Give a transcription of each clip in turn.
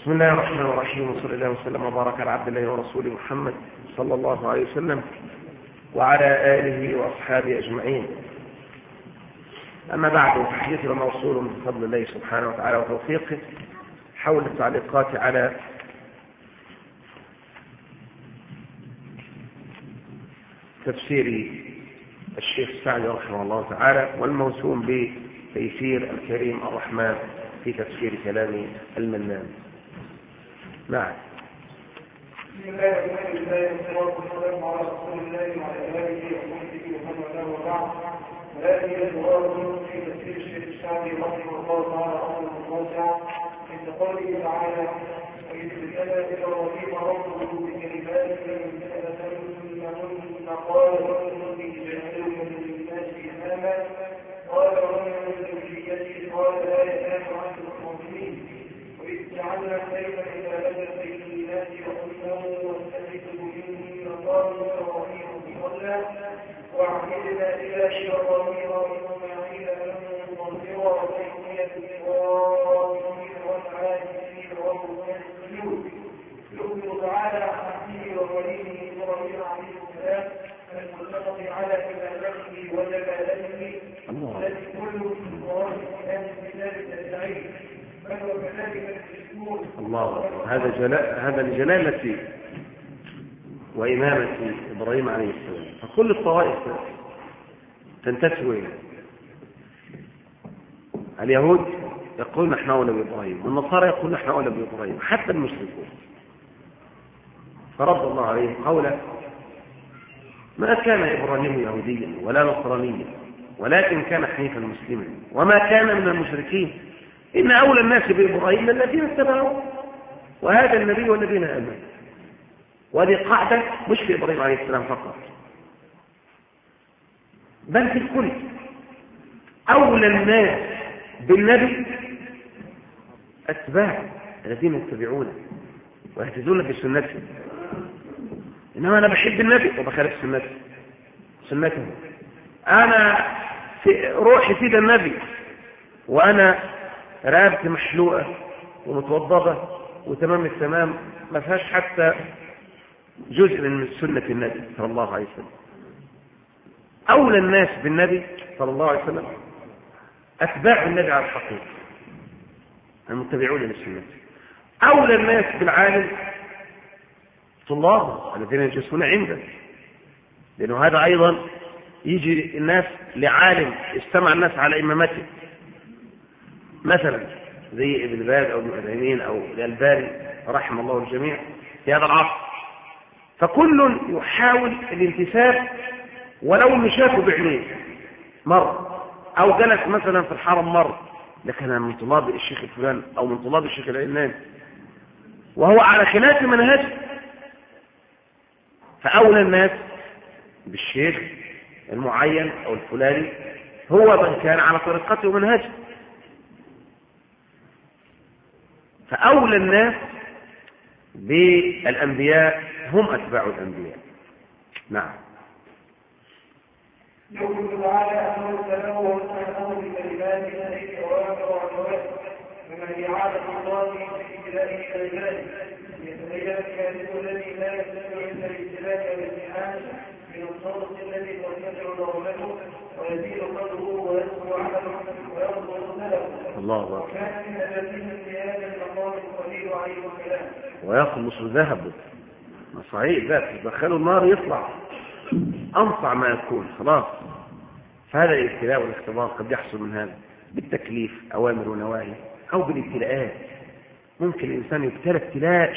بسم الله الرحمن الرحيم، وصلى الله وسلم وبارك على عبد الله ورسوله محمد صلى الله عليه وسلم وعلى آله وأصحابه أجمعين. أما بعد، فحديثنا موصول بفضل الله سبحانه وتعالى وتوفيقه حول التعليقات على تفسير الشيخ السعدي رحمه الله تعالى والموسوم بتيسير الكريم الرحمن في تفسير كلام المنان. نعم. بسم الله الرحمن الرحيم، والصلاه والسلام على رسول الله وعلى اله وصحبه ومن والاه وبعد. وهذه الدورة في تفسير الشيخ السعدي رحمه الله تعالى رحمه الله عند قوله تعالى: وإذ ابتلى إبراهيم ربه بكلمات فأتمهن قال إني جاعلك للناس إماما قال ومن ذريتي قال لا ينال عهد الظالمين. وإذ جعلنا الليل إلى بدر الناس وقلناه واتخذوا منه قالوا إبراهيم صلى وعهدنا إلى إبراهيم وإسماعيل أن نطهر بيتي للطائفين والعاكفين والركع السجود. يخبر تعالى عن عبده ووليه إبراهيم عليه السلام المتفق على عبادته وجلالته التي كل الله كان بذلك السعيد. فهو كذلك الشكور. الله، هذا لجلالة وإمامة إبراهيم عليه السلام. فكل الطوائف تنتسب إليه. اليهود يقولون نحن أولى بإبراهيم، والنصارى يقولون نحن أولى بإبراهيم، حتى المشركون. فرد الله عليه قوله: ما كان إبراهيم يهوديا ولا نصرانيا ولكن كان حنيفا مسلما وما كان من المشركين إن أولى الناس بإبراهيم الذين اتبعوه وهذا النبي والذين آمنوا. وهذه قاعدة مش في إبراهيم عليه السلام فقط، بل في الكل. أولى الناس بالنبي أتباع الذين يتبعونه ويهتدون بسنته. إنما أنا بحب النبي وبخالف سنته. أنا في روحي في ده النبي وأنا رقبتي محلوقة ومتوضبة وتمام التمام، ما فيهاش حتى جزء من سنة النبي صلى الله عليه وسلم. أولى الناس بالنبي صلى الله عليه وسلم أتباع النبي على الحقيقة المتبعون للسنة. أولى الناس بالعالم طلاب الذين يجلسون عنده، لأنه هذا أيضا يجي الناس لعالم استمع الناس على إمامته، مثلا زي ابن باز أو ابن عثيمين أو الألباني رحم الله الجميع في هذا العصر. فكل يحاول الانتساب ولو انه شافه بعينيه مرة أو جلس مثلا في الحرم مرة، لكن أنا من طلاب الشيخ الفلان أو من طلاب الشيخ العلاني وهو على خلاف منهجه. فأولى الناس بالشيخ المعين أو الفلاني هو من كان على طريقته ومنهجه. فأولى الناس بالأنبياء هم أتباع الأنبياء. نعم. يقول تعالى أنه تنوه أنه بكلمات إليه أوامر وعنوات ومن إعادة الله في ابتلائه كلمات يتبين الكاذب الذي لا يستطيع إلا الابتلاء والامتحان من الصادق الذي ترتفع ضربته ويزيد قدره ويسهو عمله ويرضى سلفه. الله أكبر. وكان من الذين في هذا المقام القليل عليه الكلام ويخلص ذهبه. صحيح، ذات تدخلوا النار يطلع أنصع ما يكون خلاص. فهذا الابتلاء والاختبار قد يحصل من هذا بالتكليف أوامر ونواهي أو بالابتلاءات. ممكن الإنسان يبتلى ابتلاء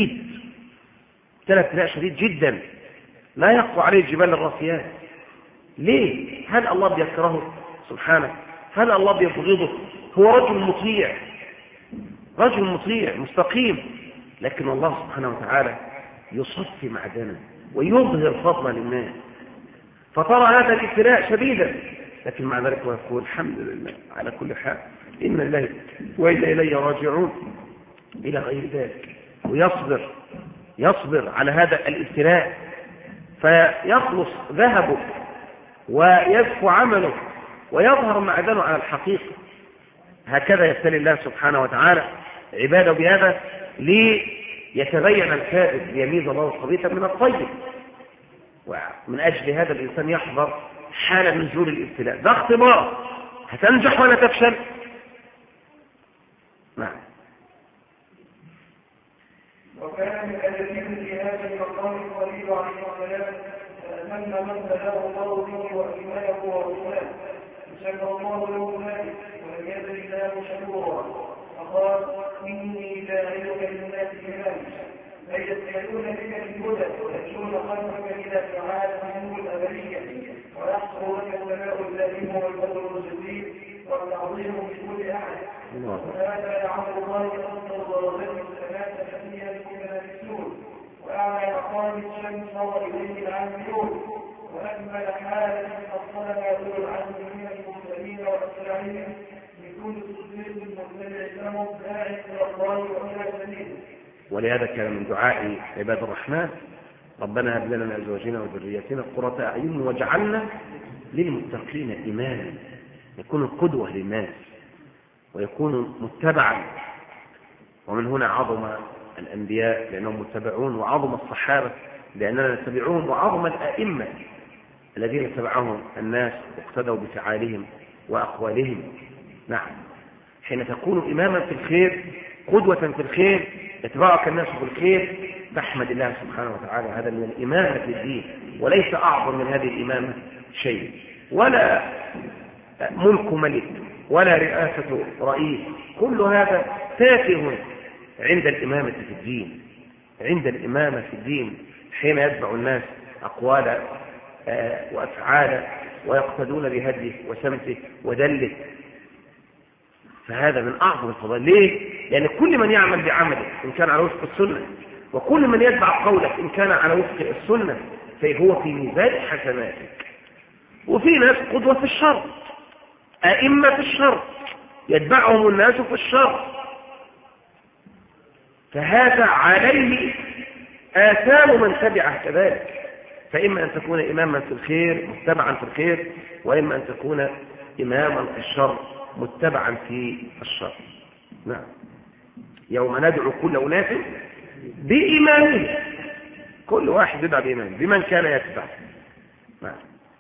شديد جدا لا يقوى عليه الجبال الراسيات. ليه؟ هل الله بيكرهه سبحانه؟ هل الله بيبغضه؟ هو رجل مطيع مستقيم، لكن الله سبحانه وتعالى يصفي معدنه ويظهر فضلا للناس. فترى هذا الابتلاء شديدا، لكن مع ذلك يقول الحمد لله على كل حال، إن الله وإلا إلي راجعون إلى غير ذلك. ويصبر على هذا الابتلاء فيخلص ذهبه ويزكو عمله ويظهر معدنه على الحقيقة. هكذا يبتلي الله سبحانه وتعالى عبادة بهذا ليتبين الكاذب ليميز الله الخبيث من الطيب. ومن أجل هذا الإنسان يحذر حال نزول الابتلاء. ده اختبار، هتنجح ولا تفشل. نعم. وكان من الذين في هذا المقام القريب عليه السلام أتم من بلاه الله به وإيمانه ورسوله فشكر الله له ذلك ولم يزل الله شكورا فقال إني جاعلك للناس إماما لا يسألون بك الهدى ويخشون خلقك إلى سعادة النور الأبدية ويحصر لك الثناء اللئيم والفضل الجديد والتعظيم بكل أحد وهذا لعمر الله أفضل درجات السماء التي بما يسلون وأعلى مقام الشمس نظر إليه العاملون وأكمل حالة أصلنا ذو العزم من المرسلين وأسرعين بكل صديق متبع لهم داعي إلى الله وإلى سبيله. ولهذا كان من دعاء عباد الرحمن ربنا هب لنا من أزواجنا وذرياتنا قرة أعين واجعلنا للمتقين إماما، يكون القدوة للناس ويكون متبعا. ومن هنا عظم الأنبياء لأنهم متبعون، وعظم الصحابة لأننا نتبعهم، وعظم الأئمة الذين اتبعهم الناس واقتدوا بفعالهم وأقوالهم. نعم، حين تكون إماما في الخير قدوة في الخير يتبعك الناس في الخير تحمد الله سبحانه وتعالى. هذا من الإمامة في الدين، وليس أعظم من هذه الإمامة شيء، ولا ملك ملك ولا رئاسة رئيس، كل هذا تافه عند الإمامة في الدين. عند الإمامة في الدين حين يتبع الناس أقوالا وأفعالا ويقتدون بهديه وسمته ودله، فهذا من أعظم الفضائل. ليه؟ لأن كل من يعمل بعمله إن كان على وفق السنة، وكل من يتبع قولك إن كان على وفق السنة، فهو في ميزان حسناتك. وفي ناس قدوة في الشر، أئمة في الشر يتبعهم الناس في الشر، فهذا عليه آثام من تبعه كذلك. فإما أن تكون إماما في الخير متبعا في الخير، وإما أن تكون إماما في الشر متبعا في الشر. نعم. يوم ندعو كل أناس بإمامه، كل واحد يدعى بإمامه بمن كان يتبع. نعم.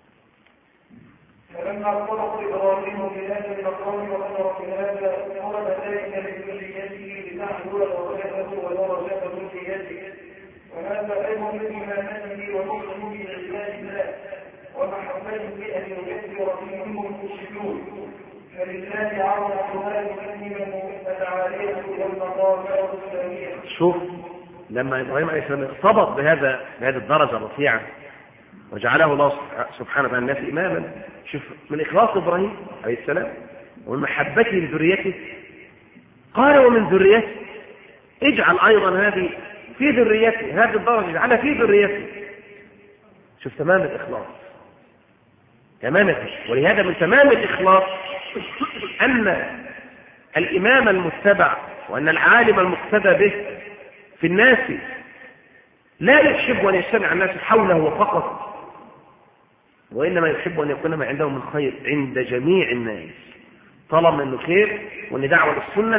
فلما ارتبط إبراهيم بهذا المقام وأمر بهذا طلب ذلك لذريته لتحمل درجته ودرجات ذريته، وهذا أيضا من إمامته ونصره لعباد الله ومحبته بأن يكثر فيهم المشركون، فلله عرض حمال مسلما فتعاليه والمقامات الإسلامية. شوف لما إبراهيم عليه السلام ارتبط بهذه الدرجة الرفيعة وجعله الله سبحانه وتعالى الناس إماما، شوف من إخلاص إبراهيم عليه السلام ومن محبته لذريته قال ومن ذريته اجعل أيضا هذه في ذريته، هذه الدرجة اجعلها في ذريته. شوف تمام الإخلاص، تمام الإخلاص. ولهذا من تمام الإخلاص أن الإمام المتبع وأن العالم المقتدى به في الناس لا يحب أن يجتمع الناس حوله فقط، وإنما يحب أن يكون ما عندهم من خير عند جميع الناس، طالما أنه خير وأن دعوة للسنة،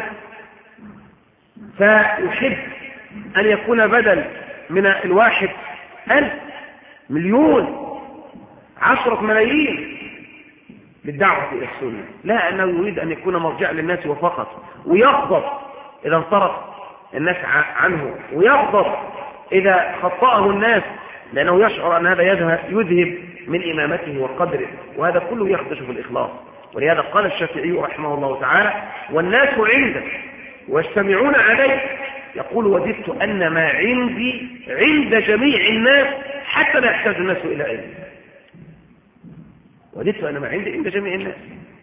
فيحب أن يكون بدل من الواحد 1000 مليون 10 ملايين للدعوة إلى السنة، لا أنه يريد أن يكون مرجع للناس وفقط، ويغضب إذا انصرف الناس عنه، ويغضب إذا خطأه الناس، لأنه يشعر أن هذا يذهب من إمامته وقدره، وهذا كله يخدش في الإخلاص. ولهذا قال الشافعي رحمه الله تعالى والناس عنده ويجتمعون عليه، يقول وددت أن ما عندي عند جميع الناس حتى لا يحتاج الناس إلى علم. وددت أن ما عندي عند جميع الناس.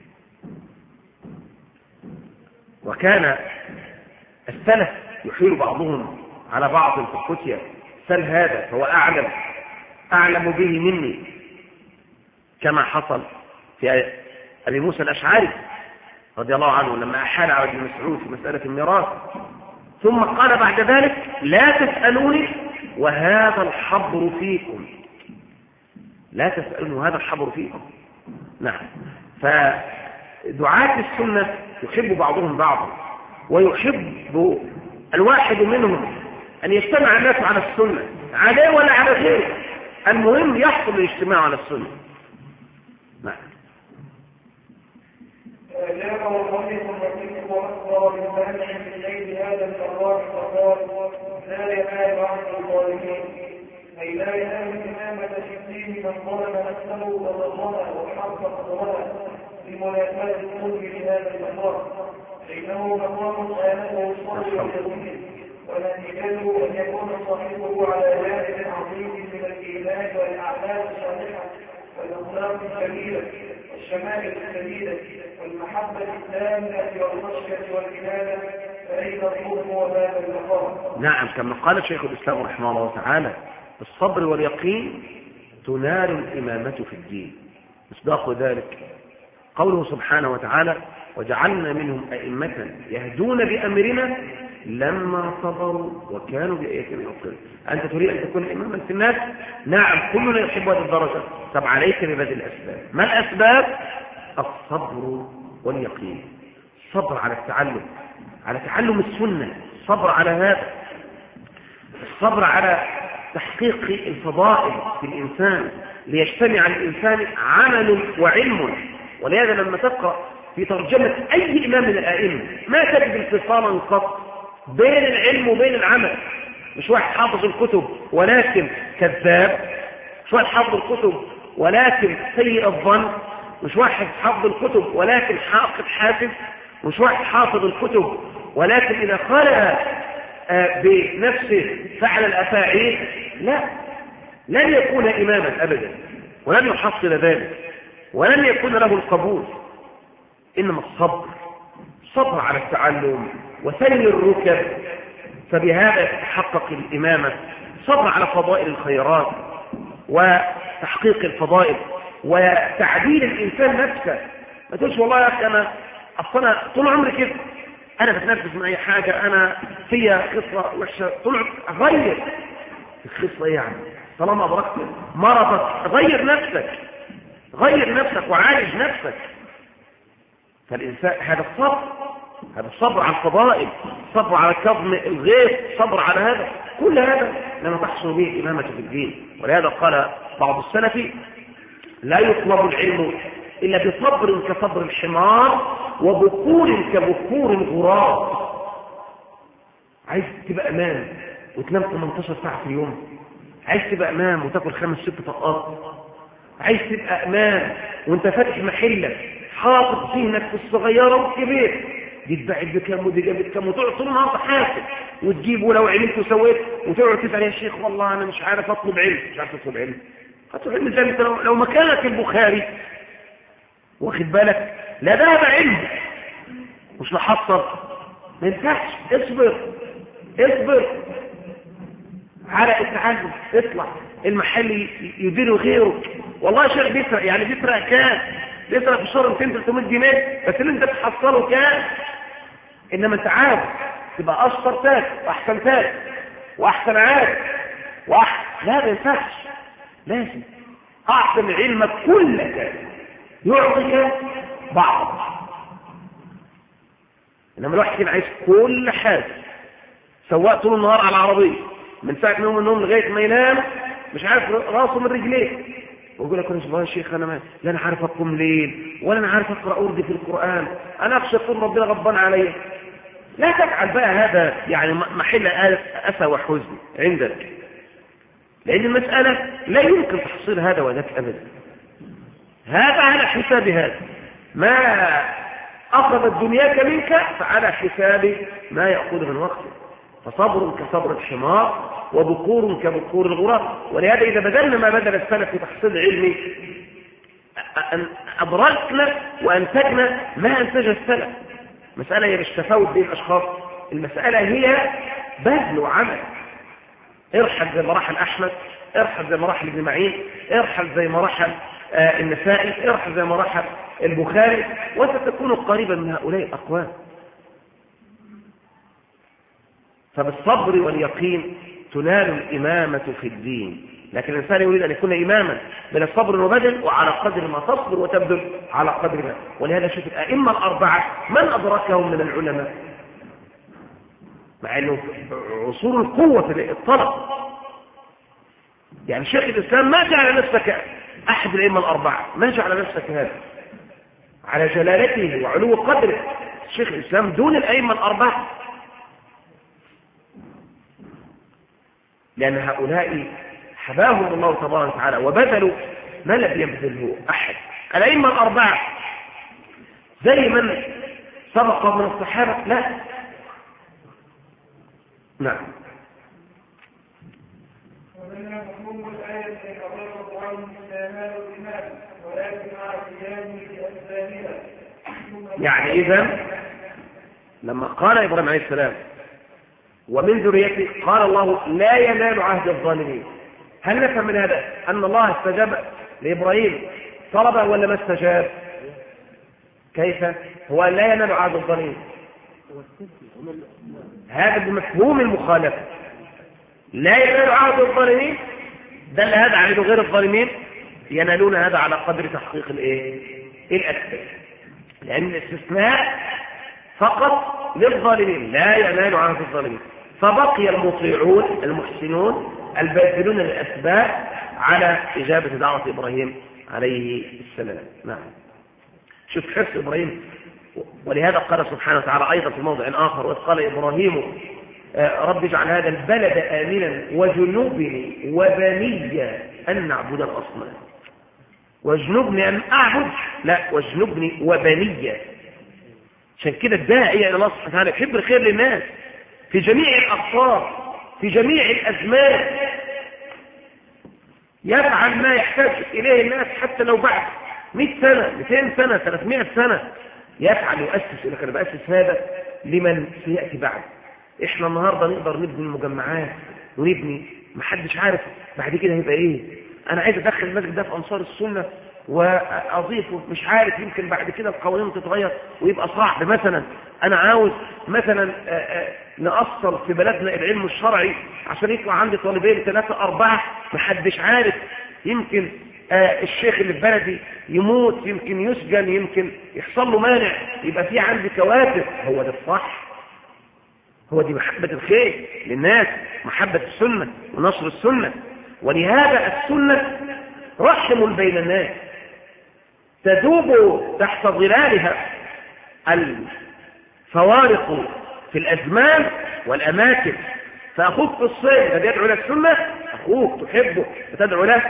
وكان السلف يحيل بعضهم على بعض في الفتية، سل هذا فهو أعلم به مني، كما حصل في أبي موسى الأشعري رضي الله عنه لما أحال على ابن مسعود في مسألة الميراث، ثم قال بعد ذلك لا تسألوني وهذا الحبر فيكم، لا تسألوني وهذا الحبر فيكم. نعم. فدعاة السنة يحب بعضهم بعضا، ويحب الواحد منهم أن يجتمع الناس على السنة عليه ولا على غيره، المهم يحصل الاجتماع على السنة. نعم. جاء وصديق رفيق وأكبر من منع في الليل هذا الكرار فقال لا ينال عن الظالمين، أي لا ينال الإمامة في الدين من ظلم نفسه وظلمها وحرف قدرها لمناسبة القلب لهذا المقام، فإنه مقام آله الصبر واليقين، ونتيجته أن يكون صاحبه على جانب عظيم من الإيمان والأعمال الصالحة والأخلاق الجميلة والشمائل الجميلة والمحبة التامة والخشية والإنابة، فأين الظلم وهذا المقام؟ نعم، كما قال شيخ الإسلام رحمه الله تعالى: الصبر واليقين تنال الإمامة في الدين. مصداق ذلك قوله سبحانه وتعالى: وجعلنا منهم أئمة يهدون بأمرنا لما صبروا وكانوا بآياتنا يوقنون. أنت تريد أن تكون إماما في الناس؟ نعم، كلنا يحب هذه الدرجة. طب عليك ببذل الأسباب. ما الأسباب؟ الصبر واليقين. الصبر على التعلم، على تعلم السنة، الصبر على هذا، الصبر على تحقيق الفضائل في الإنسان ليجتمع الإنسان عمل وعلم. ولهذا لما تقرأ في ترجمة أي إمام من الآئمة ما تجد انفصالا قط بين العلم وبين العمل. مش واحد حافظ الكتب ولكن كذاب، مش واحد حافظ الكتب ولكن سيء الظن، مش واحد حافظ الكتب ولكن حاقد حاسد، مش واحد حافظ الكتب ولكن إذا خلى بنفسه فعل الأفاعيل. لا، لن يكون إماما أبدا، ولن يحصل ذلك، ولن يكون له القبول. إنما الصبر على التعلم وسن الركب، فبهذا تتحقق الإمامة. صبر على فضائل الخيرات وتحقيق الفضائل وتعديل الإنسان نفسه. ما تقولش والله يا أخي أنا أصلا طول عمري كده، أنا بتنفس من أي حاجة، أنا فيها خصلة وحشة طول عمري. غير الخصلة يعني طالما أدركت مرضك غير نفسك، غير نفسك وعالج نفسك. فالإنسان هذا الصبر على الفضائل، صبر على كظم الغيظ، صبر على هذا، كل هذا لما تحصل به الإمامة في الدين. ولهذا قال بعض السلف: لا يطلب العلم إلا بصبر كصبر الحمار وبكور كبكور الغراب. عايز تبقى أمام وتنام 18 ساعة في اليوم؟ عايز تبقى أمام وتاكل 5-6 طقات؟ عايز تبقى أمام وانت فاتح محلك حاطط ذهنك في الصغيرة والكبير، دي اتباعت بكام ودي جابت كام، وتقعد طول النهار تحاسب وتجيب ولو عملت وسويت، وتقعد تسأل: يا شيخ والله أنا مش عارف أطلب علم. مش عارف أطلب علم؟ أطلب علم زي لو مكانك البخاري، واخد بالك، لا ده هذا علم مش محصر، ما ينفعش. اصبر على التعلم، اطلع المحل يديره غيره. والله شيخ بيسرق، يعني بيسرق كام؟ بيسرق في الشهر 200-300 جنيه، بس اللي انت بتحصله كام؟ انما انت عارف تبقى اشطر تاج واحسن تاج واحسن عارف واحسن. لا، ما ينفعش، لازم اعطي علمك كلك يعطيك بعض. انما الواحد كان عايز كل حاجه، سواق طول النهار على العربيه من ساعه نوم النوم لغايه ما ينام مش عارف راسه من رجليه، ويقول لك: يا شيخ انا لا انا عارف اقوم ليل ولا انا عارف اقرا اردي في القران، انا اخشى يكون ربنا غضبان عليا. لا تفعل بقى هذا يعني محل اسى وحزن عندك، لان المساله لا يمكن تحصيل هذا وذاك ابدا. هذا على حساب هذا، ما اخذت دنياك منك فعلى حساب ما ياخذ من وقتك. فصبر كصبر الحمار وبكور كبكور الغراب. ولهذا إذا بذلنا ما بذل السلف في تحصيل علمي أدركنا وأنتجنا ما أنتج السلف. مسألة هي مش تفاوت بين الأشخاص، المسألة هي بذل وعمل. ارحل زي ما راح أحمد، ارحل زي ما راح ابن معين، ارحل زي ما راح النسائي، ارحل زي ما راح البخاري، وستكون قريبا من هؤلاء الأقوام. فبالصبر واليقين تنال الإمامة في الدين. لكن الإنسان يريد أن يكون إماما من الصبر وبذل، وعلى قدر ما تصبر وتبذل على قدر ما. ولهذا شوف الأئمة الأربعة من أدركهم من العلماء؟ مع أنه عصور القوة في الطلب. يعني شيخ الإسلام ما جعل نفسك أحد الأئمة الأربعة، ما جعل نفسك هذا، على جلالته وعلو قدره. شيخ الإسلام دون الأئمة الأربعة، لأن هؤلاء حباهم الله تبارك وتعالى وبذلوا ما لم يبذله أحد. الأئمة الأربعة زي من سبق من الصحابة؟ لا. نعم. ومنها مفهوم الآية أن الله عنه السماء والماء ولكن مع القيام بأسبابها. يعني إذن لما قال إبراهيم عليه السلام ومن ذريته، قال الله لا ينال عهد الظالمين. هل نفهم من هذا أن الله استجاب لإبراهيم طلبه ولا ما استجاب؟ كيف؟ هو لا ينال عهد الظالمين، هذا بمفهوم المخالفة. لا ينال عهد الظالمين دل هذا على غير الظالمين ينالون هذا على قدر تحقيق الأسباب، لأن الاستثناء فقط للظالمين، لا ينال عهد الظالمين. فبقي المطيعون المحسنون الباذلون للأسباب على إجابة دعوة إبراهيم عليه السلام. نعم. شوف حرص إبراهيم، ولهذا قال سبحانه وتعالى أيضا في موضع آخر: وإذ قال إبراهيم رب اجعل هذا البلد آمنا وجنبني وبني أن نعبد الأصنام. واجنبني أن أعبد، لا، واجنبني وبني. عشان كده الداعية إلى الله سبحانه وتعالى يحب الخير للناس في جميع الأقطار، في جميع الأزمان، يفعل ما يحتاج إليه الناس حتى لو بعد 100 سنة 200 سنة 300 سنة، يفعل يؤسس. إلى كده بأسس هذا لمن سيأتي بعد. إحنا النهاردة نقدر نبني المجمعات ونبني، محدش عارف بعد كده هيبقى إيه. أنا عايز أدخل المسجد ده في أنصار السنة وأضيفه، مش عارف، يمكن بعد كده القوانين تتغير ويبقى صعب. مثلا أنا عاوز مثلا نأصل في بلدنا العلم الشرعي عشان يطلع عندي طالبين 3 4، محدش عارف، يمكن الشيخ اللي في بلدي يموت، يمكن يسجن، يمكن يحصل له مانع، يبقى في عندي كوارث. هو ده الصح، هو دي محبة الخير للناس، محبة السنة ونشر السنة. ولهذا السنة رحم بين الناس تذوب تحت ظلالها الفوارق في الأزمان والأماكن. فأخوك في الصيف الذي يدعو لك سنة، أخوك تحبه وتدعو له،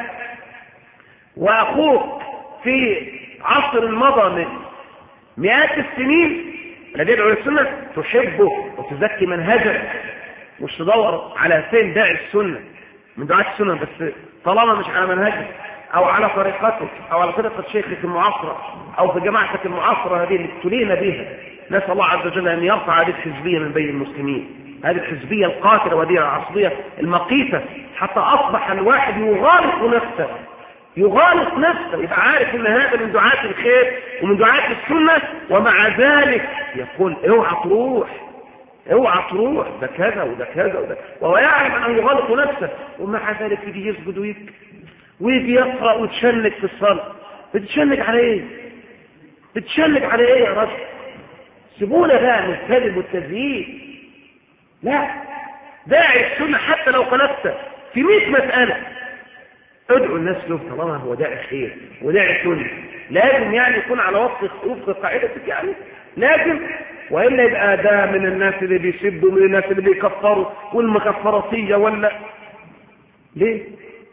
وأخوك في عصر مضى من مئات السنين الذي يدعو للسنة تحبه وتزكي منهجه، مش تدور على فين داعي السنة من دعاة السنة، بس طالما مش على منهجه أو على طريقتك أو على طريقة شيخك المعاصرة أو في جماعتك المعاصرة هذه اللي ابتلينا بها. نسأل الله عز وجل أن يرفع هذه الحزبية من بين المسلمين، هذه الحزبية القاتلة وهذه العصبية المقيتة، حتى أصبح الواحد يغالط نفسه، يغالط نفسه، يبقى عارف ان هذا من دعاة الخير ومن دعاة السنة، ومع ذلك يقول اوعى تروح، اوعى تروح، ده كذا وده كذا وده، وهو يعلم انه يغالط نفسه، ومع ذلك يجي يسجد ويبكي ويجي يقرأ ويتشنج في الصلاة. بتتشنج على ايه؟ بتتشنج على ايه يا رجل؟ سيبونا بقى من الكذب والتزييف. لا، داعي السنة حتى لو خالفت في 100 مسألة ادعو الناس له طالما هو داعي خير وداعي سنة. لازم يعني يكون على وفق قاعدتك، يعني لازم، وإلا يبقى ده من الناس اللي بيسبوا، من الناس اللي بيكفروا والمكفراتية، ولا ليه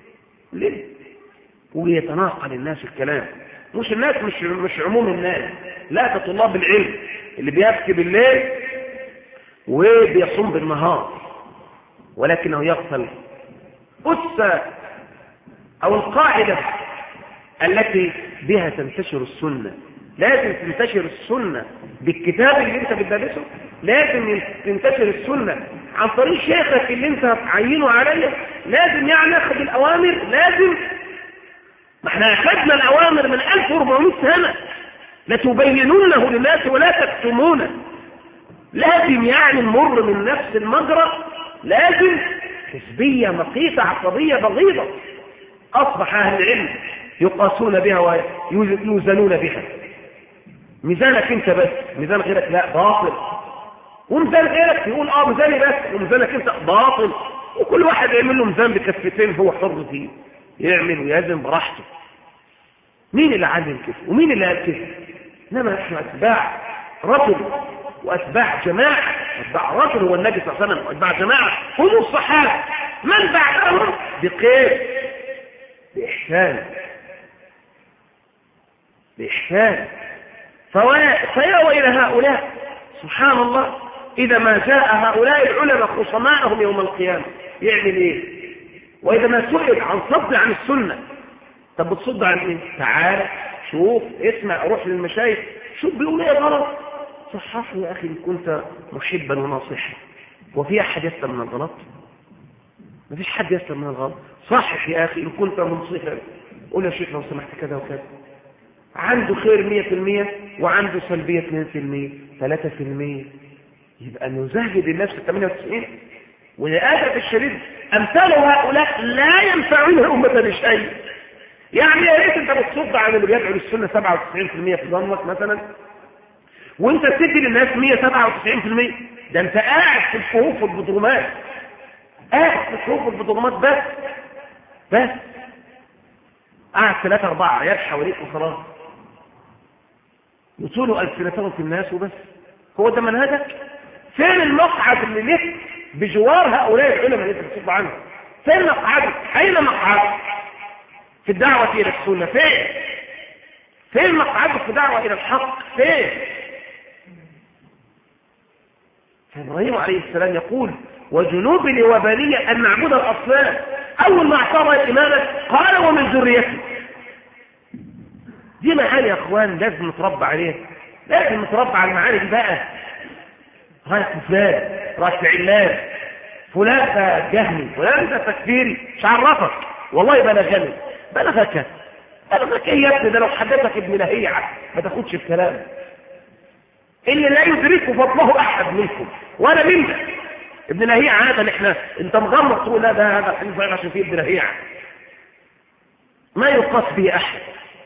ويتناقل الناس الكلام. مش الناس، مش عموم الناس، لا، ده طلاب العلم اللي بيبكي بالليل وبيصوم بالنهار، ولكنه يغفل أسة أو القاعدة التي بها تنتشر السنة. لازم تنتشر السنة بالكتاب اللي انت بتدرسه، لازم تنتشر السنة عن طريق شيخك اللي انت هتعينه عليه، لازم يعني اخذ الأوامر، لازم. ما احنا اخذنا الأوامر من 1400 سنة، لتبينونه للناس ولا تكتمونه. لازم يعني نمر من نفس المجرى، لازم حزبية مقيتة عصبية بغيضة أصبح أهل العلم يقاسون بها ويوزنون بها. ميزانك أنت بس، ميزان غيرك لا، باطل. وميزان غيرك يقول ميزاني بس، وميزانك انت باطل، وكل واحد يعمل له ميزان بكفتين هو حر فيه، يعمل ويزن براحته. مين اللي علم كده ومين اللي قال كده؟ انما نحن اتباع رجل واتباع جماعه. اتباع رجل هو النبي صلى الله عليه وسلم، واتباع جماعه هم الصحابه، من بعدهم بخير، بإحسان. فيا وإلى هؤلاء سبحان الله، إذا ما جاء هؤلاء العلماء خصمائهم يوم القيامة يعمل إيه؟ وإذا ما سئل عن صد عن السنة، طب بتصد عن إيه؟ تعال شوف اسمع، روح للمشايخ شوف بيقول إيه غلط، صحح يا أخي إن كنت محبا وناصحا. وفي أحد يسلم من الغلط؟ ما فيش حد يسلم من الغلط. صحح يا أخي إن كنت منصفا، قول يا شيخ لو سمحت كذا وكذا. عنده خير 100% وعنده سلبية 2% 3%، يبقى نزهد النفس 98. وللأسف الشديد أمثال هؤلاء لا ينفعون الأمة بشيء. يعني يا ريت أنت بتصد عن اللي بيدعو للسنة 97% في ظنك مثلا، وأنت تدي للناس 197%. ده أنت قاعد في الكهوف والبطرمات، قاعد في الكهوف والبطرمات بس قاعد 3-4 عيال حواليك وخلاص، يطولوا ألسنتهم في الناس وبس. هو ده منهجك؟ فين المقعد اللي لك بجوار هؤلاء العلماء اللي بتصد عنهم؟ فين مقعدك؟ أين مقعدك في الدعوة إلى السنة؟ فين مقعدك في الدعوة إلى الحق؟ فين؟ فإبراهيم عليه السلام يقول وجنوبني وبني أن نعبد الأصنام. أول ما اعترض الإمامة قال ومن ذريته. دي معاني يا أخوان لازم نتربى عليها، لازم نتربى على المعاني دي بقى. رايح فلان، رايح علان، فلان ده جهمي، فلان ده تكفيري، مش عرفك والله بلغني، بلغك ايه يا ابني؟ ده لو حدثك ابن لهيعة ما تاخدش الكلام. اللي لا يدرك فضله أحد منكم ولا منا. ابن لهيعة هذا اللي احنا انت مغمض تقول لا ده هذا الحديث ضعيف عشان فيه ابن لهيعة، ما يقاس به أحد.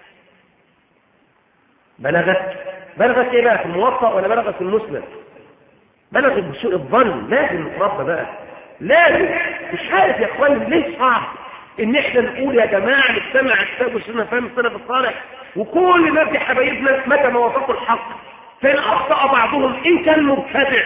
بلغت ايه بقى في الموطأ ولا بلغت في المسند؟ بلغت بسوء الظن. لازم نتربى بقى، لازم. مش عارف يا اخوان ليه صعب ان احنا نقول يا جماعه نجتمع الكتاب والسنه فهم السلف الصالح، وكل الناس دي حبايبنا متى ما وافقوا الحق، فان اخطا بعضهم ان كان مبتدع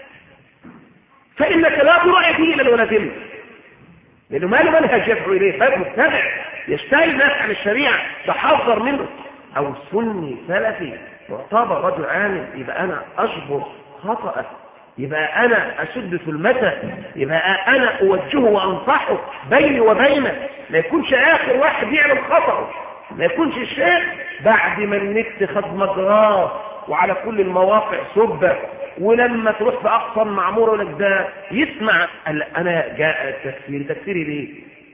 فانك لا تراعي فيه الا الولدين، لانه ما له منهج يدعو اليه، فهو مبتدع يشتغل الناس عن الشريعه تحذر منه. او سني سلفي معتبر رجل عالم، يبقى انا اجبر خطأه، يبقى انا اشد ثلمته، يبقى انا اوجهه وانصحه بيني وبينه، ما يكونش اخر واحد يعمل خطأه، ما يكونش الشيخ بعد ما النت خد مجراه وعلى كل المواقع سبه، ولما تروح في اقصى المعموره ولك ده يسمع انا جاء تكفيري ليه؟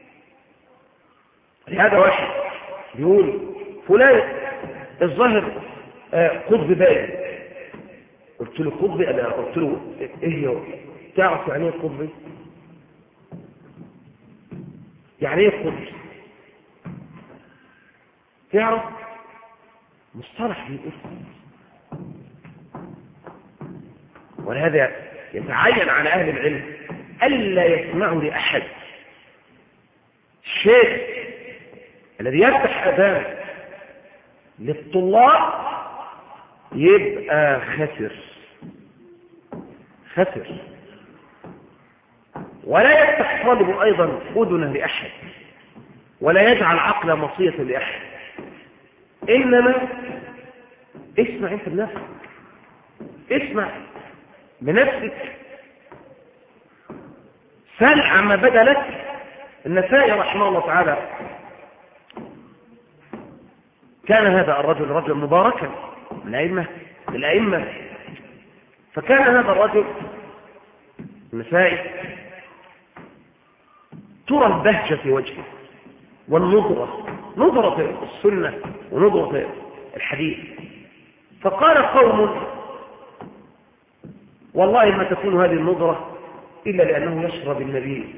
لهذا واحد يقول فلان الظاهر قطب باين، قلت له قطبي؟ انا قلت له ايه هو؟ تعرف يعني ايه قطبي؟ يعني ايه قطبي؟ تعرف مصطلح بيقول. ولهذا يتعين على اهل العلم الا يسمعوا لاحد. الشيخ الذي يفتح اذان للطلاب يبقى خسر، ولا يفتح طالب ايضا اذنه لاحد، ولا يجعل عقل مصية لاحد، انما اسمع انت بنفسك، اسمع بنفسك. سل عما بدا لك. النسائي رحمه الله تعالى كان هذا الرجل رجلا مباركا من الأئمة، فكان هذا الرجل النسائي ترى البهجة في وجهه والنظرة، نظرة السنة ونظرة الحديث. فقال قوم والله ما تكون هذه النظرة إلا لأنه يشرب النبي.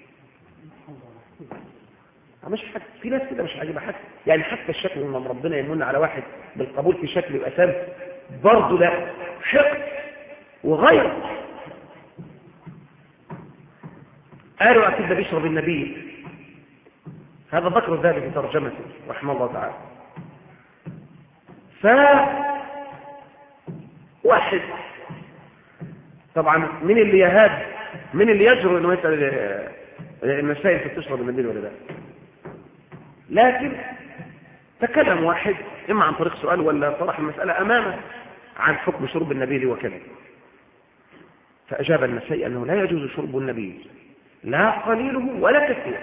مش حد في ناس كده مش عاجبها حد، يعني حتى الشكل لما ربنا يمن على واحد بالقبول في شكل وأسام برضه لا حقد، وغيره. قالوا أكيد ده بيشرب النبيذ، هذا ذكر ذلك في ترجمته رحمه الله تعالى. واحد طبعا من اللي يهاد، من اللي يجرؤ انه يسأل المسائل في تشرب النبيذ ولا لا، لكن تكلم واحد اما عن طريق سؤال ولا طرح المسألة امامه عن حكم شرب النبيذ وكذا، فأجاب النسائي أنه لا يجوز شرب النبيذ لا قليله ولا كثير،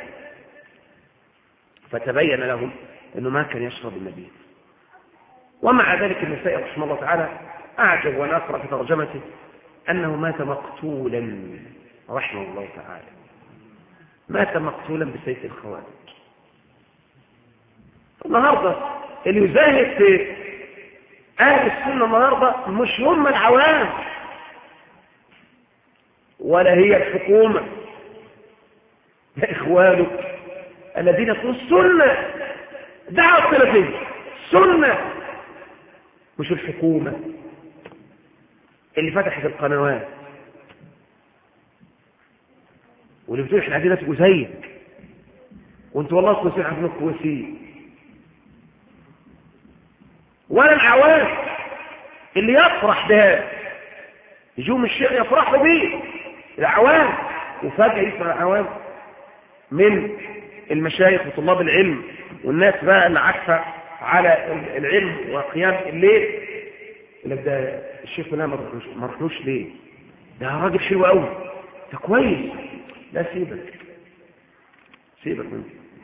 فتبين لهم أنه ما كان يشرب النبيذ. ومع ذلك النسائي رحمه الله تعالى أعجب وأنا أقرأ في ترجمته أنه مات مقتولا رحمه الله تعالى، مات مقتولا بسيف الخوارج. النهاردة اللي يزاهد في أهل السنة النهاردة مش هم العوام ولا هي الحكومة، يا إخوانك الذين يقولون السنة دعوة السلفية سنة، مش الحكومة اللي فتحت القنوات واللي بتقول احنا عايزين ناس زيك وانتوا والله كويسين عارفين كويسين، ولا العوام اللي يفرح بها يجوم الشيخ يفرحوا بيه العوام، وفجأة يسمع العوام من المشايخ وطلاب العلم والناس بقى اللي عارفه على العلم وقيام الليل يقول لك ده الشيخ فلان ما رحلوش ليه؟ ده راجل حلو قوي، ده كويس، لا سيبك منه.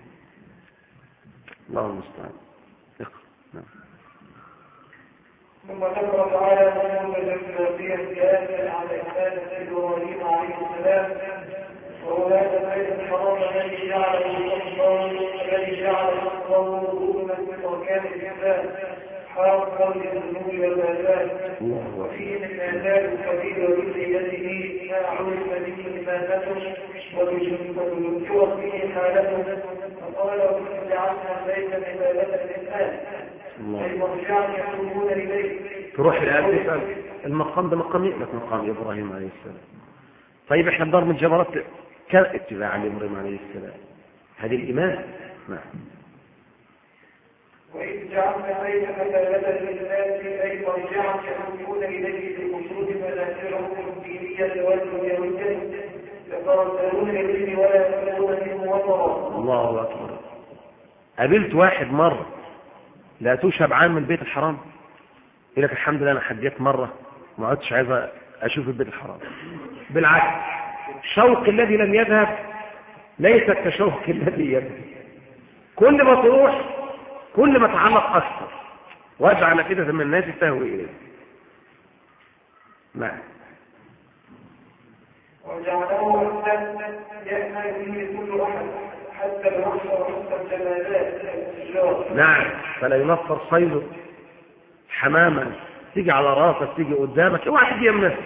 الله المستعان. نعم. ثم ذكر تعالى أنه لم في الزيادة على إحسان إبراهيم عليه السلام، وهو هذا البيت الحرام الذي جعله الله ركنا من أركان الإسلام، حافظا للذنوب والآثام، وفيه من آثار الكبير وذريته ما علم به إمامته وذكرت به حالته، فقال ومن جعلنا بيتا عبادة للناس أي مرجعا يقومون إليه. تروح الآن تسأل المقام ده مقام لك مقام إبراهيم عليه السلام. طيب احنا بضرب الجمرات كان اتباعا لإبراهيم عليه السلام، هذه الإيمان. نعم. وإذ جعلنا بيتا عبادة للناس أي مرجعا يقومون إليه بوجود منازلهم الدينية والدنيوية يترددون إليه ولا يقبلون منه وطرا. الله أكبر. قابلت واحد مرة لا تشهب عام من البيت الحرام يقول لك الحمد لله أنا حجيت مرة ما عدتش عايز أشوف البيت الحرام. بالعكس، الشوق الذي لم يذهب ليس كشوق الذي يذهب، كل ما تروح كل ما تعلق أكثر واجعل كده من الناس تهوي إليه. نعم. وجعله أحسن يأمن به كل أحد حتى الوحش وحتى الجمالات التجار. نعم. فلا ينفر صيده حماما تيجي على راسك تيجي قدامك اوعى تيجي يمنك.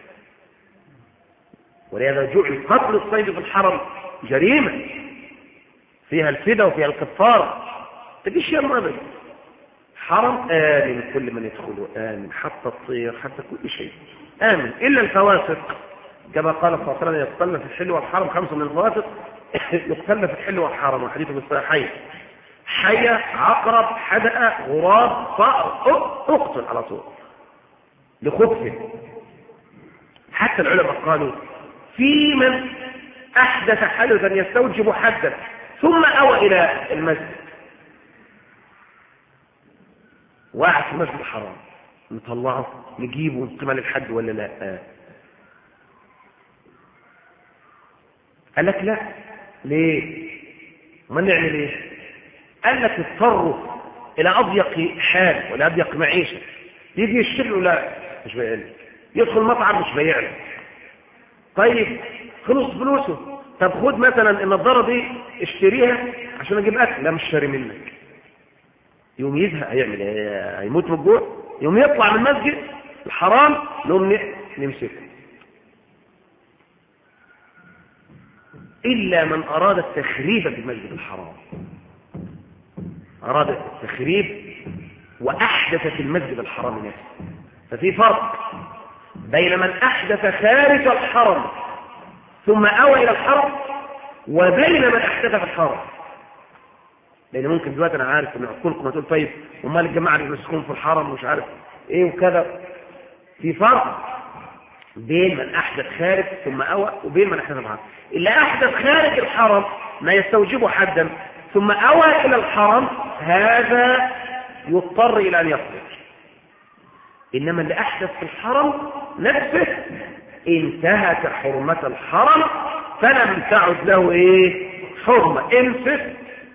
ولهذا جعل قتل الصيد في الحرم جريمة فيها الفداء وفيها الكفارة، تجيش يا ابدا. حرم آمن كل من يدخله، آمن حتى الطير حتى كل شيء آمن إلا الفواسق، كما قال صلى الله عليه وسلم يقتلن في الحل والحرم 5 من الفواسق يقتلن في الحل والحرم، وحديث بالصحيحين حية عقرب حدقة غراب صقر اقتل على طول لخبثه. حتى العلماء قالوا في من أحدث حدثا يستوجب حدا ثم أوى إلى المسجد، واحد في المسجد الحرام نطلعه نجيبه ونقيمه للحد ولا لا؟ قال لك لا. ليه؟ ما نعمل ايه؟ قال لك اضطروا الى اضيق حال ولا اضيق معيشه، يجي يشتغل لا مش بيعلم، يدخل مطعم مش بيعلم. طيب خلص فلوسه، طب خد مثلا النظاره دي اشتريها عشان اجيب اكل، لا مش شاري منك. يوم يزهق هيعمل ايه؟ هيموت من الجوع. يوم يطلع من المسجد الحرام نقوم نمسكه. إلا من أراد التخريب في المسجد الحرام، أراد التخريب وأحدث في المسجد الحرام نفسه. ففي فرق بين من أحدث خارج الحرم ثم أوى إلى الحرم وبين من أحدث في الحرم. لأن ممكن دلوقتي أنا عارف أن أقولكم هتقول طيب وما الجماعة اللي بيسكنوا في الحرم مش عارف إيه وكذا. في فرق بين من أحدث خارج ثم أوى وبين من أحدث في الحرم. اللي أحدث خارج الحرم ما يستوجب حدا ثم أوى إلى الحرم هذا يضطر إلى أن يخرج. إنما اللي أحدث في الحرم نفسه انتهت حرمة الحرم فلم تعد له إيه حرمة. امسك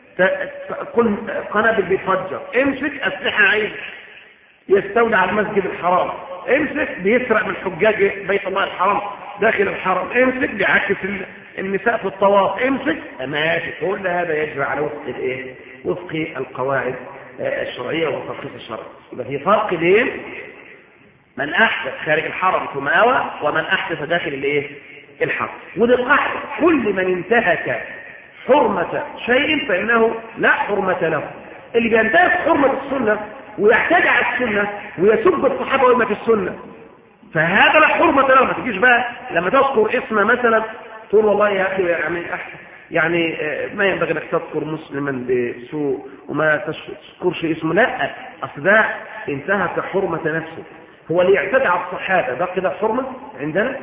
قنابل بيفجر، امسك أسلحة عيد يستولى على المسجد الحرام، امسك بيسرق من حجاج بيت الله الحرام داخل الحرم، امسك بيعكس النساء في الطواف، امسك ماشي. كل هذا يجري على وفق الايه؟ وفق القواعد الشرعيه والترخيص الشرعي. يبقى في فرق بين من احدث خارج الحرم ثم اوى ومن احدث داخل الايه؟ الحرم. ودي قاعده، كل من انتهك حرمه شيء فانه لا حرمه له. اللي بينتهك حرمه السنه ويعتدي على السنه ويسب الصحابه وما في السنه فهذا لا حرمه له. ما تجيش بقى لما تذكر اسم مثلا تقول والله يا اخي يعني ما ينبغي انك تذكر مسلما بسوء وما تذكرش اسمه. لا، اصل ده انتهك حرمه نفسه. هو اللي يعتدي على الصحابه ده كده حرمه عندنا؟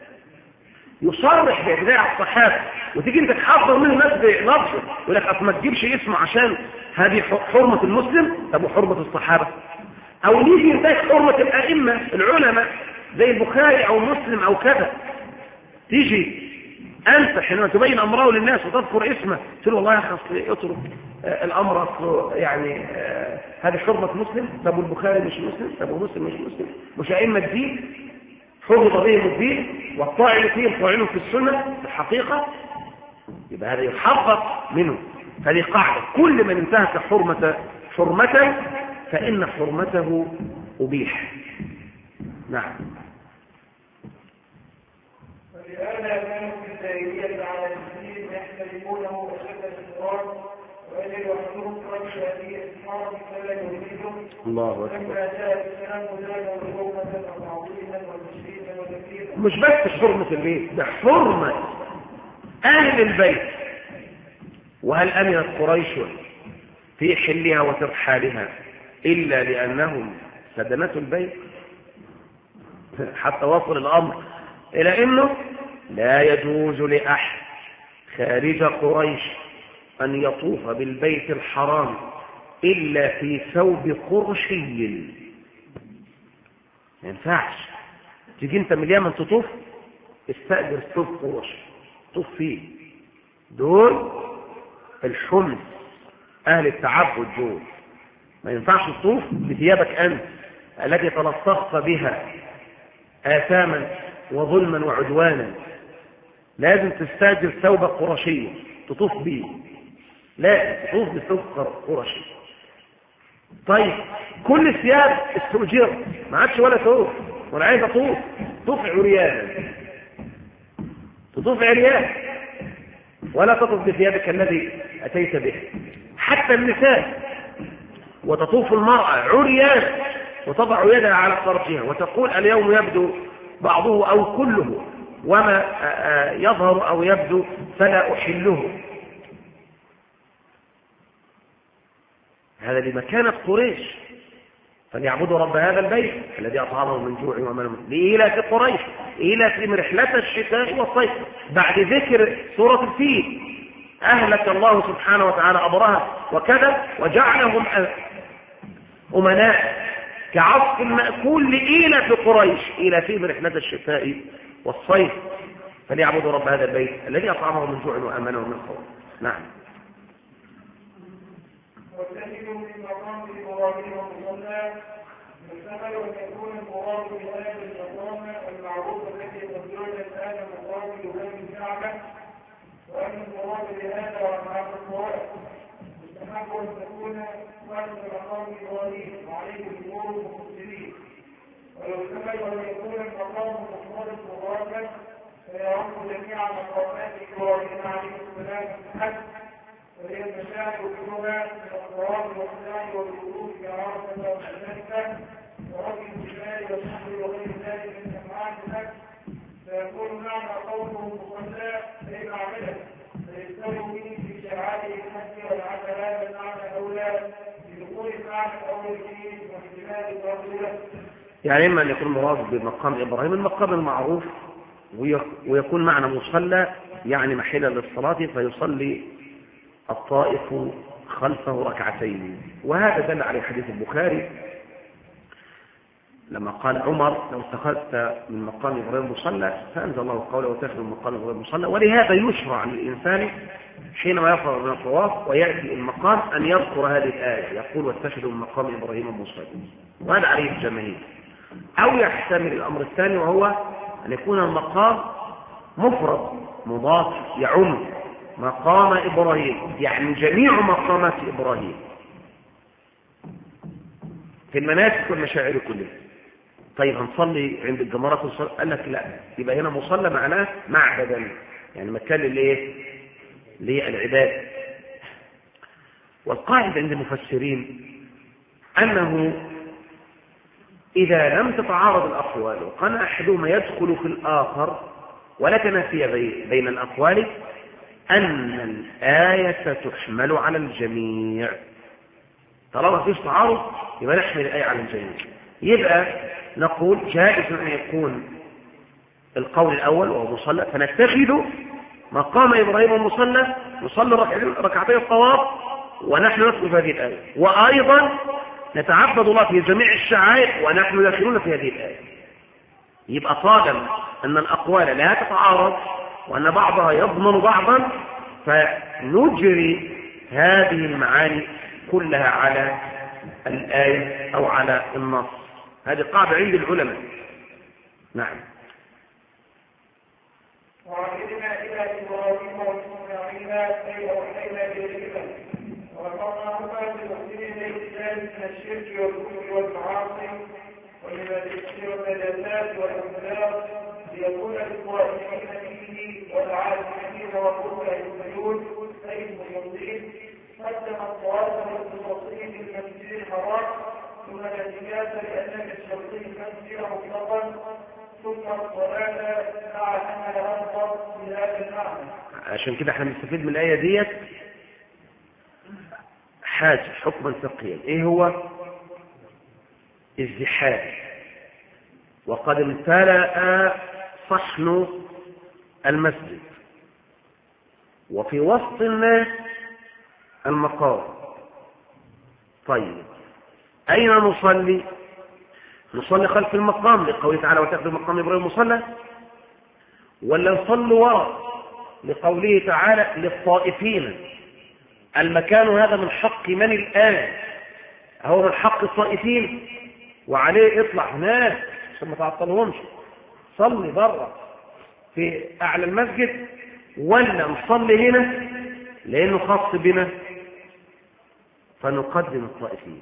يصرح باعتداء على الصحابه وتيجي انت تحضر منه ناس بلفظه يقول لك اصل ما تجيبش اسمه عشان هذه حرمه المسلم. طب وحرمه الصحابه؟ او نيجي ينتهك حرمه الائمه العلماء زي البخاري او مسلم او كذا، تيجي انت حينما تبين امره للناس وتذكر اسمه تقول والله يا اخي اترك الامر يعني هذه حرمه مسلم. طب والبخاري مش مسلم؟ طب ومسلم مش مسلم؟ مش ائمه الدين حرم بهم الدين والطاعن فيهم طاعن في السنه في الحقيقه؟ يبقى هذا يحفظ منه. هذه قاعده، كل من انتهك حرمه فان حرمته ابيح. نعم. ولهذا كانوا في الجاهليه على المسلمين يحترمونه اشد الاحترام ويجب احدهم ترك هذه الحرم فلا يريدهم. الله اكبر. لما جاء السلام زاد حرمه وتعظيما وتشريفا وتكريما. مش بس حرمه البيت، ده حرمه اهل البيت. وهل امنت قريش في حلها وترحالها الا لانهم سدنتوا البيت؟ حتى وصل الامر الى انه لا يجوز لاحد خارج قريش ان يطوف بالبيت الحرام الا في ثوب قرشي. ما ينفعش تيجي انت من اليمن تطوف استاجر ثوب قرشي طوف فيه. دول الحمص اهل التعبد دول. ما ينفعش تطوف بثيابك انت التي تلصقت بها آثاما وظلما وعدوانا. لازم تستاجر ثوب قرشي تطوف به، لا تطوف بثوب قرشي. طيب كل الثياب استؤجرت ما عادش ولا ثوب ولا عايز اطوف، طوف عريانا، تطوف عريان ولا تطوف بثيابك الذي اتيت به. حتى النساء وتطوف المرأة عريان وتضع يدها على فرجها وتقول اليوم يبدو بعضه أو كله وما يظهر أو يبدو فلا أحله. هذا لمكانة قريش فليعبدوا رب هذا البيت الذي أطعمهم من جوع ومن لإيلاف قريش إيلافهم رحلة الشتاء والصيف. بعد ذكر سورة الفيل أهلك الله سبحانه وتعالى أبرهة وكذا وجعلهم أمناء كعصف مأكول لإيلاف قريش إيلافهم رحلة الشتاء والصيف فليعبدوا رب هذا البيت الذي أطعمهم من جوع وأمنهم من خوف. نعم. واتجهوا في مقام إبراهيم ومصلى يحتمل أن يكون المراد بهذا المقام المعروف الذي قد يعلن هذا المقام بباب الكعبة وأن المراد بهذا ومعاد المراد يستحق أن تكون وأن مقام إبراهيم وعليه جمهور المفسرين. ويحتمل أن يكون المقام مفرد مباركا فيعم جميع مقامات إبراهيم عليه السلام في الحج وهي المشاعر كلها من الطواف والسعي والوقوف بعرفة ومزدلفة ورمي الجبال والنحر وغير ذلك من أفعال عن النفس فيكون معنى قوله مصلى غير عامله فيستوي به في شعائر النفس ولعل هذا المعنى اولى بدخول المعنى الاول فيه واحتمال الفضيله. يعني إما أن يكون مراد بمقام إبراهيم المقام المعروف، ويكون معنى مصلى يعني محلا للصلاة فيصلي الطائف خلفه ركعتين. وهذا دل عليه حديث البخاري لما قال عمر لو اتخذت من مقام إبراهيم مصلى فأنزل الله قوله واتخذ من مقام إبراهيم مصلى. ولهذا يشرع للإنسان حينما يفرغ من الطواف ويأتي المقام أن يذكر هذه الآية يقول واتخذوا من مقام إبراهيم مصلى، وهذا عليه الجماهير. أو يحتمل الأمر الثاني وهو أن يكون المقام مفرد مضاف يعم مقام إبراهيم، يعني جميع مقامات إبراهيم في المناسك والمشاعر كلها. طيب هنصلي عند الجمرات والصلاة، قال لك لا، يبقى هنا مصلى معناه معبدا، يعني مكان للايه؟ للعبادة. والقاعدة عند المفسرين أنه إذا لم تتعارض الأقوال وكان أحدهما يدخل في الآخر ولا تنافي بين الأقوال أن الآية تحمل على الجميع. طالما فيش تعارض يبقى نحمل الآية على الجميع. يبقى نقول جائز أن يكون القول الأول وهو مصلى فنتخذ مقام إبراهيم المصلى نصلي ركعتي الطواف ونحن نطلب هذه الآية، وأيضا نتعبد الله في جميع الشعائر ونحن داخلون في هذه الآية. يبقى طالما أن الأقوال لا تتعارض وأن بعضها يضمن بعضا فنجري هذه المعاني كلها على الآية أو على النص. هذه قاعدة عند العلماء. نعم. وعهدنا إلى إبراهيم وإسماعيل كيف أوحينا إليهما ورفعناهما بالمحسنين الإسلام من الشرك والكفر والمعاصي ومن الإثم والنجاسات والأمثال ليكون للظالمين فيه والعالمين وقوم يؤمنون أي المصلين قدم الطواف للمصلين في المسجد الحرام ثم الاعتكاف لأن الشرطي المسجد مطلقا ثم الصلاة مع أنها أفضل بهذا المعنى. عشان كده احنا بنستفيد من الآية ديت حاجة حكما فقهيا. ايه هو؟ الزحام. وقد امتلأ صحن المسجد وفي وسط الناس المقام. طيب أين نصلي؟ نصلي خلف المقام لقوله تعالى وتأخذ مقام إبراهيم مصلى، ولا نصلي وراء لقوله تعالى للطائفين؟ المكان هذا من حق من الآن؟ هو من حق الطائفين وعليه اطلع هناك عشان ما تعطلهمش، صلي بره في أعلى المسجد، ولا نصلي هنا لأنه خاص بنا؟ فنقدم الطائفين،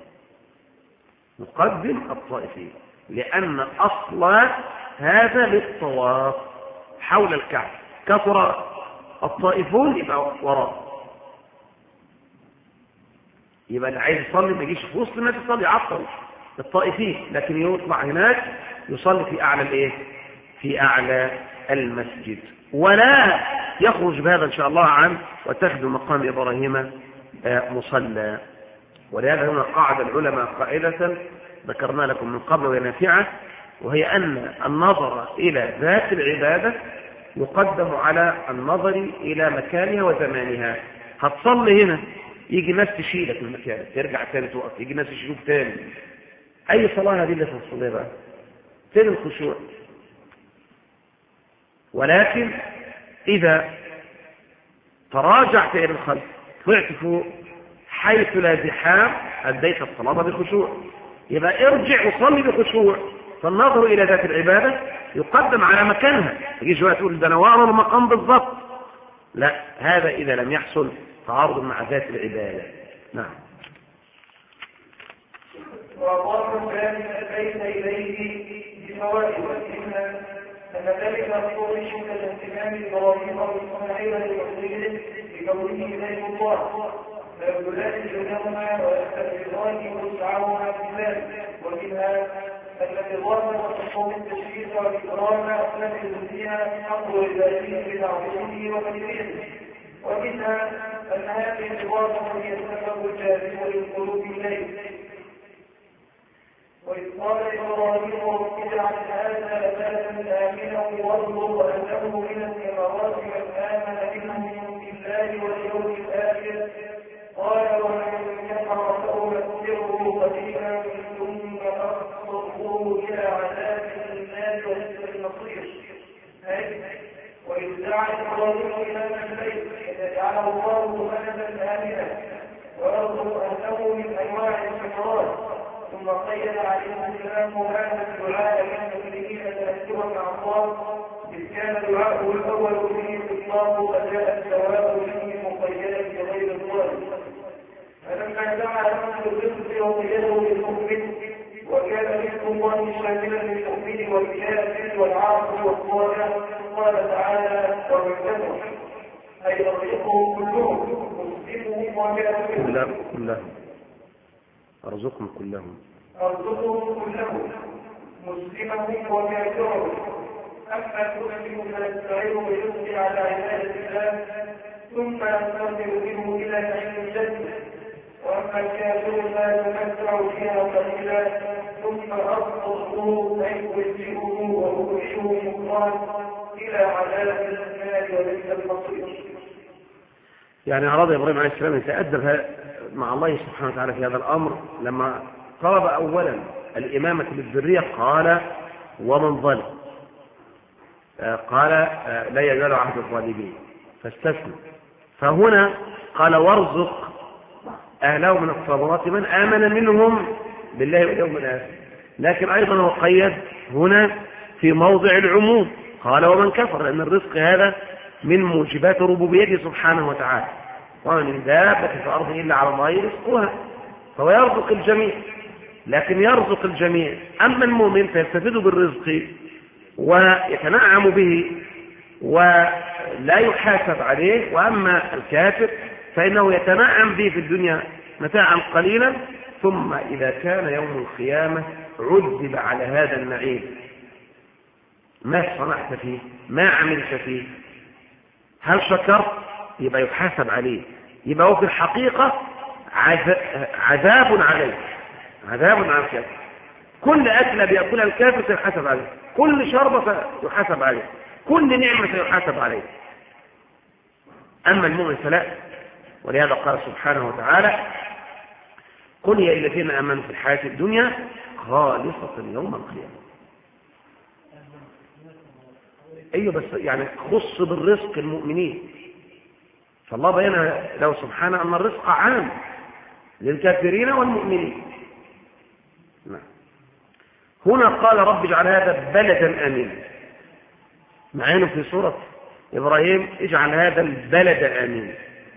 نقدم الطائفين، لأن أصل هذا للطواف حول الكعبة. كثر الطائفون يبقى وراء، يبقى اللي عايز يصلي ما يجيش في وسط الناس يصلي يعطل الطائفين، لكن يطلع هناك يصلي في أعلى الايه؟ في أعلى المسجد، ولا يخرج بهذا إن شاء الله عن واتخذوا مقام إبراهيم مصلى. ولهذا هنا قاعدة العلماء قائلة ذكرنا لكم من قبل وهي نافعة، وهي أن النظر إلى ذات العبادة يقدم على النظر إلى مكانها وزمانها. هتصلي هنا يجي ناس تشيلك من مكانك ترجع تاني توقف، يجي ناس يشيلوك تاني. أي صلاة هذه اللي تصليها بقى؟ فين الخشوع؟ ولكن إذا تراجعت إلى الخلف طلعت فوق حيث لا زحام أديت الصلاة بخشوع، يبقى ارجع وصلي بخشوع. فالنظر إلى ذات العبادة يقدم على مكانها. يجي شوية تقول ده أنا ورا المقام بالضبط، لا، هذا إذا لم يحصل تعارض مع ذات العبادة. نعم. وأقام كان بين إليه بفوائد منها أن ذلك مطلوب شدة اهتمام إبراهيم وإسماعيل لوحدهم بقوله إليه الله فيقولان بينهما ويستفيضان ويسعهما في ذلك. ومنها التي ظهرت تقوم التشريف والإكرام التي فيها حق الباقين بتعظيمه وتكريمه، ومنها أن هذه الإضافة هي السبب الجاذب للقلوب إليه. وإذ قال إبراهيم رب اجعل هذا بلدا آمنا وارزق أهله من الثمرات من آمن منهم بالله واليوم الآخر قال ومن كفر فأمتعه قليلا ثم أضطره إلى عذاب النار وبئس المصير. وإذ دعا إبراهيم إلى البيت فجعله الله بلدا آمنا ويرزق أهله من أنواع الثمرات، ثم قيد عليه السلام هذا الدعاء للمسلمين تأثرا مع الله، إذ كان دعاءه الأول فيه الإطلاق وجاء الثواب فيه مقيدا بغير الظالم. فلما دعا له بالرزق وقيده للمؤمن وكان رزق الله شاملا للمؤمن والكافر والعاصي والصالح قال تعالى ومن كفر أي رزقهم كلهم مسلمهم وكافرهم أرزقهم كلهم مسلمهم وكافرهم. أما كل منهم يستعين ويسعي على عبادة الله ثم يستغفر منه إلى نعيم الجنة، وأما الكافر لا يمتع فيها قليلا ثم أضطره أي ألجئه وأرجئه مطلقا إلى عذاب النار وبئس المصير. يعني أراد إبراهيم عليه السلام أن يتأدب مع الله سبحانه وتعالى في هذا الأمر لما طلب أولا الإمامة بالذرية قال ومن ظلم، قال لا يزال عهد الظالمين فاستثنى. فهنا قال وارزق أهله من الثمرات من آمن منهم بالله واليوم الآخر، لكن أيضا هو قيد هنا في موضع العموم قال ومن كفر، لأن الرزق هذا من موجبات ربوبيته سبحانه وتعالى، ومن دابة في الأرض إلا على الله رزقها، فهو يرزق الجميع، لكن يرزق الجميع. أما المؤمن فيستفيد بالرزق ويتنعم به ولا يحاسب عليه، وأما الكافر فإنه يتنعم به في الدنيا متاعا قليلا، ثم إذا كان يوم القيامة عذب على هذا النعيم. ما صنعت فيه؟ ما عملت فيه؟ هل شكرت؟ يبقى يحاسب عليه، يبقى هو في الحقيقة عذاب عليه، عذاب على الكافر. كل أكلة بيأكلها الكافر سيحاسب عليه، كل شربة سيحاسب عليه، كل نعمة سيحاسب عليه. أما المؤمن فلا، ولهذا قال سبحانه وتعالى قل يا الذين آمنوا في الحياة الدنيا خالصة يوم القيامة. أيوة بس يعني خص بالرزق المؤمنين، فالله بين له سبحانه أن الرزق عام للكافرين والمؤمنين. هنا قال رب اجعل هذا بلدا آمنا، مع أنه في سورة إبراهيم اجعل هذا البلد آمنا.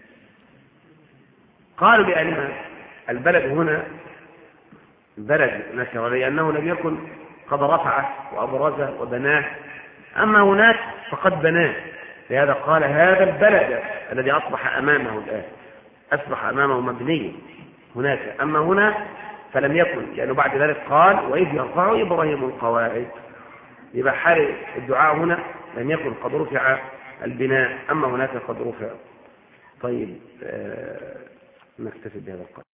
قالوا بأن البلد هنا بلد نكرة لأنه لم يكن قد رفعه وأبرزه وبناه، أما هناك فقد بناه، لهذا قال هذا البلد الذي أصبح أمامه الآن، أصبح أمامه مبنيا هناك، أما هنا فلم يكن، لأنه بعد ذلك قال وإذ يرفع إبراهيم القواعد، يبقى حال الدعاء هنا لم يكن قد رفع البناء، أما هناك قد رفع. طيب نكتفي بهذا القدر.